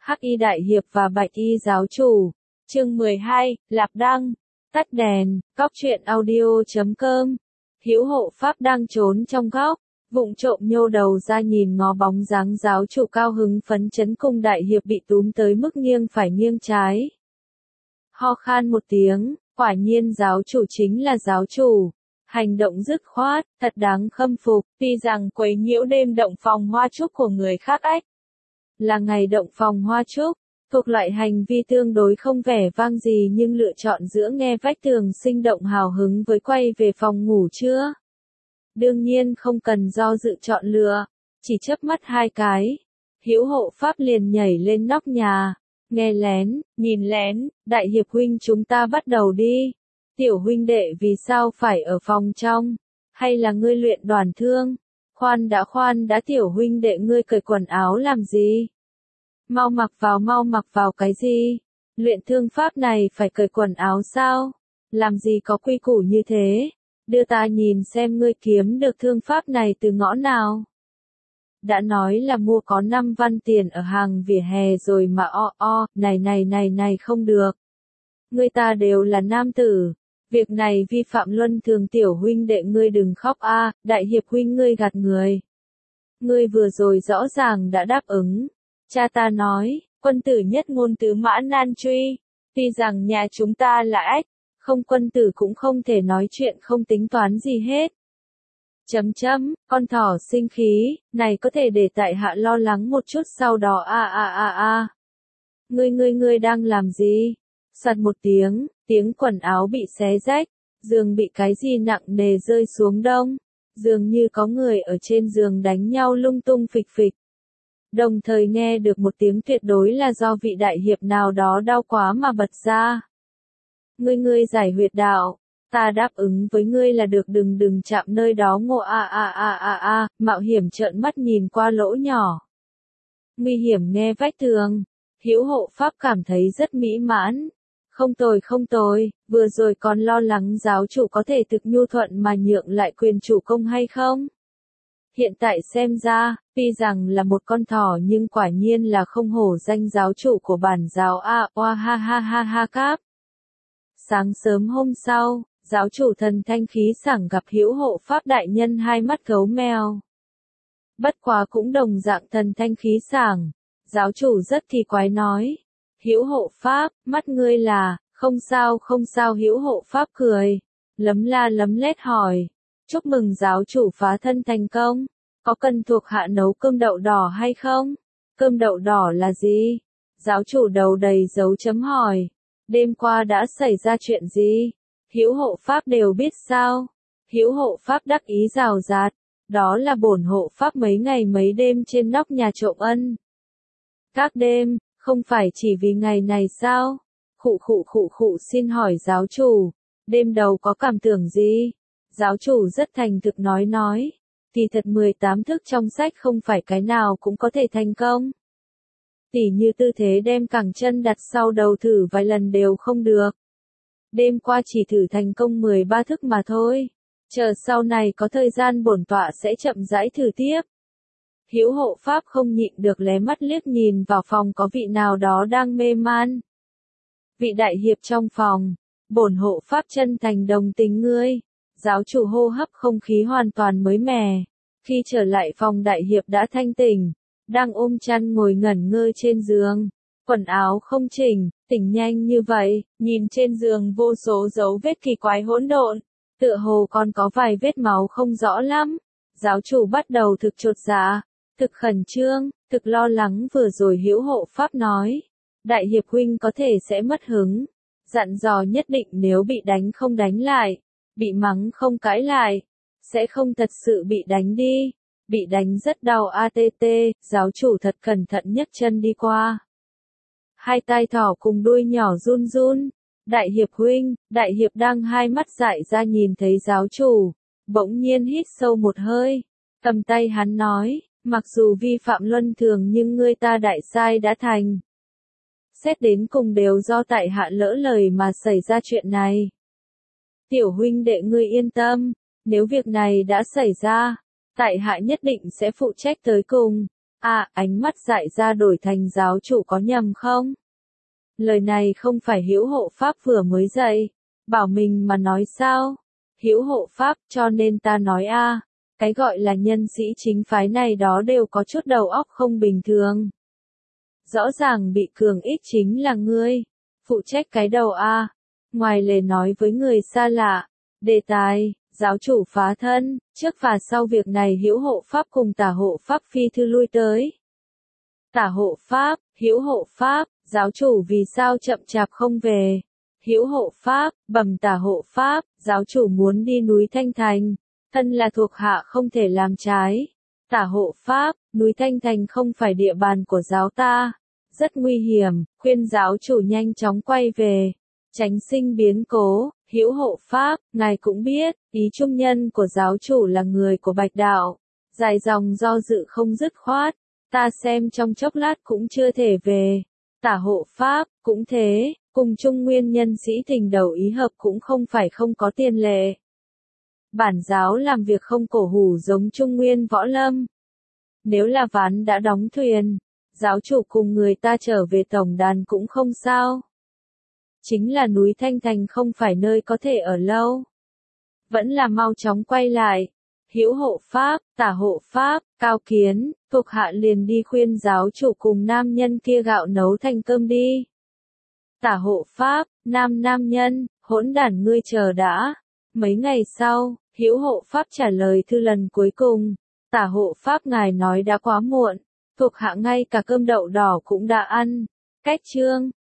Hắc y đại hiệp và bạch y giáo chủ. Chương 12, Lạp đăng. Tắt đèn, cóc truyện audio.com. Hữu hộ pháp đang trốn trong góc, vụng trộm nhô đầu ra nhìn ngó bóng dáng giáo chủ cao hứng phấn chấn cùng đại hiệp bị túm tới mức nghiêng phải nghiêng trái. Ho khan một tiếng, quả nhiên giáo chủ chính là giáo chủ. Hành động dứt khoát, thật đáng khâm phục, tuy rằng quấy nhiễu đêm động phòng hoa trúc của người khác ách. Là ngày động phòng hoa trúc, thuộc loại hành vi tương đối không vẻ vang gì nhưng lựa chọn giữa nghe vách tường sinh động hào hứng với quay về phòng ngủ chưa. Đương nhiên không cần do dự chọn lựa, chỉ chớp mắt hai cái. Hữu hộ pháp liền nhảy lên nóc nhà, nghe lén, nhìn lén, đại hiệp huynh chúng ta bắt đầu đi. Tiểu huynh đệ vì sao phải ở phòng trong, hay là ngươi luyện đoàn thương? Khoan đã tiểu huynh đệ ngươi cởi quần áo làm gì? Mau mặc vào cái gì? Luyện thương pháp này phải cởi quần áo sao? Làm gì có quy củ như thế? Đưa ta nhìn xem ngươi kiếm được thương pháp này từ ngõ nào? Đã nói là mua có 5 văn tiền ở hàng vỉa hè rồi mà này không được. Ngươi ta đều là nam tử. Việc này vi phạm luân thường tiểu huynh đệ ngươi đừng khóc a, đại hiệp huynh ngươi gạt người. Ngươi vừa rồi rõ ràng đã đáp ứng. Cha ta nói, quân tử nhất ngôn tứ mã nan truy. Tuy rằng nhà chúng ta là ách, không quân tử cũng không thể nói chuyện không tính toán gì hết. Con thỏ sinh khí, này có thể để tại hạ lo lắng một chút sau đó Ngươi đang làm gì? Sạt một tiếng quần áo bị xé rách, giường bị cái gì nặng nề rơi xuống đông, dường như có người ở trên giường đánh nhau lung tung phịch phịch. Đồng thời nghe được một tiếng tuyệt đối là do vị đại hiệp nào đó đau quá mà bật ra. Ngươi giải huyệt đạo, ta đáp ứng với ngươi là được đừng chạm nơi đó ngộ mạo hiểm trợn mắt nhìn qua lỗ nhỏ. Nguy hiểm nghe vách tường, hữu hộ pháp cảm thấy rất mỹ mãn. Không tồi, vừa rồi còn lo lắng giáo chủ có thể thực nhu thuận mà nhượng lại quyền chủ công hay không? Hiện tại xem ra, tuy rằng là một con thỏ nhưng quả nhiên là không hổ danh giáo chủ của bản giáo ha cáp. Sáng sớm hôm sau, giáo chủ thần thanh khí sảng gặp hữu hộ pháp đại nhân hai mắt gấu mèo. Bất quá cũng đồng dạng thần thanh khí sảng, giáo chủ rất kỳ quái nói. Hữu hộ pháp, mắt ngươi là, không sao hữu hộ pháp cười, lấm la lấm lét hỏi, chúc mừng giáo chủ phá thân thành công, có cần thuộc hạ nấu cơm đậu đỏ hay không? Cơm đậu đỏ là gì? Giáo chủ đầu đầy dấu chấm hỏi, đêm qua đã xảy ra chuyện gì? Hữu hộ pháp đều biết sao? Hữu hộ pháp đắc ý rào rạt, đó là bổn hộ pháp mấy ngày mấy đêm trên nóc nhà trộm ân. Các đêm, không phải chỉ vì ngày này sao? Khụ xin hỏi giáo chủ, đêm đầu có cảm tưởng gì? Giáo chủ rất thành thực nói, thì thật 18 thức trong sách không phải cái nào cũng có thể thành công. Tỉ như tư thế đem cẳng chân đặt sau đầu thử vài lần đều không được. Đêm qua chỉ thử thành công 13 thức mà thôi. Chờ sau này có thời gian bổn tọa sẽ chậm rãi thử tiếp. Hữu hộ pháp không nhịn được lé mắt liếc nhìn vào phòng có vị nào đó đang mê man. Vị đại hiệp trong phòng, bổn hộ pháp chân thành đồng tình ngươi. Giáo chủ hô hấp không khí hoàn toàn mới mẻ. Khi trở lại phòng đại hiệp đã thanh tỉnh, đang ôm chăn ngồi ngẩn ngơ trên giường. Quần áo không chỉnh, tỉnh nhanh như vậy, nhìn trên giường vô số dấu vết kỳ quái hỗn độn, tựa hồ còn có vài vết máu không rõ lắm. Giáo chủ bắt đầu thực chột dạ, thực khẩn trương, thực lo lắng vừa rồi hữu hộ pháp nói. Đại hiệp huynh có thể sẽ mất hứng, dặn dò nhất định nếu bị đánh không đánh lại, bị mắng không cãi lại, sẽ không thật sự bị đánh đi, bị đánh rất đau giáo chủ thật cẩn thận nhấc chân đi qua. Hai tai thỏ cùng đuôi nhỏ run run, đại hiệp huynh, đại hiệp đang hai mắt dại ra nhìn thấy giáo chủ, bỗng nhiên hít sâu một hơi, cầm tay hắn nói, mặc dù vi phạm luân thường nhưng ngươi ta đại sai đã thành. Xét đến cùng đều do tại hạ lỡ lời mà xảy ra chuyện này. Tiểu huynh đệ ngươi yên tâm, nếu việc này đã xảy ra, tại hạ nhất định sẽ phụ trách tới cùng, À, ánh mắt dại ra đổi thành giáo chủ có nhầm không? Lời này không phải Hữu Hộ Pháp vừa mới dạy, bảo mình mà nói sao? Hữu Hộ Pháp, cho nên ta nói a, cái gọi là nhân sĩ chính phái này đó đều có chút đầu óc không bình thường. Rõ ràng bị cường ích chính là ngươi, phụ trách cái đầu a. Ngoài lề nói với người xa lạ, đề tài, giáo chủ phá thân, trước và sau việc này Hữu Hộ Pháp cùng Tả Hộ Pháp phi thư lui tới. Tả Hộ Pháp, Hữu Hộ Pháp, giáo chủ vì sao chậm chạp không về? Hữu Hộ Pháp, bẩm Tả Hộ Pháp, giáo chủ muốn đi núi Thanh Thành, thân là thuộc hạ không thể làm trái. Tả Hộ Pháp, núi Thanh Thành không phải địa bàn của giáo ta, rất nguy hiểm, khuyên giáo chủ nhanh chóng quay về, tránh sinh biến cố. Hữu Hộ Pháp, ngài cũng biết, ý trung nhân của giáo chủ là người của Bạch Đạo, dài dòng do dự không dứt khoát, ta xem trong chốc lát cũng chưa thể về. Tả Hộ Pháp, cũng thế, cùng Trung Nguyên nhân sĩ tình đầu ý hợp cũng không phải không có tiền lệ. Bản giáo làm việc không cổ hủ giống Trung Nguyên võ lâm. Nếu là ván đã đóng thuyền, giáo chủ cùng người ta trở về tổng đàn cũng không sao. Chính là núi Thanh Thành không phải nơi có thể ở lâu. Vẫn là mau chóng quay lại. Hữu Hộ Pháp, Tả Hộ Pháp, cao kiến, thuộc hạ liền đi khuyên giáo chủ cùng nam nhân kia gạo nấu thành cơm đi. Tả Hộ Pháp, nam nhân, hỗn đản ngươi chờ đã. Mấy ngày sau, Hữu Hộ Pháp trả lời thư lần cuối cùng. Tả Hộ Pháp ngài nói đã quá muộn, thuộc hạ ngay cả cơm đậu đỏ cũng đã ăn. Cách chương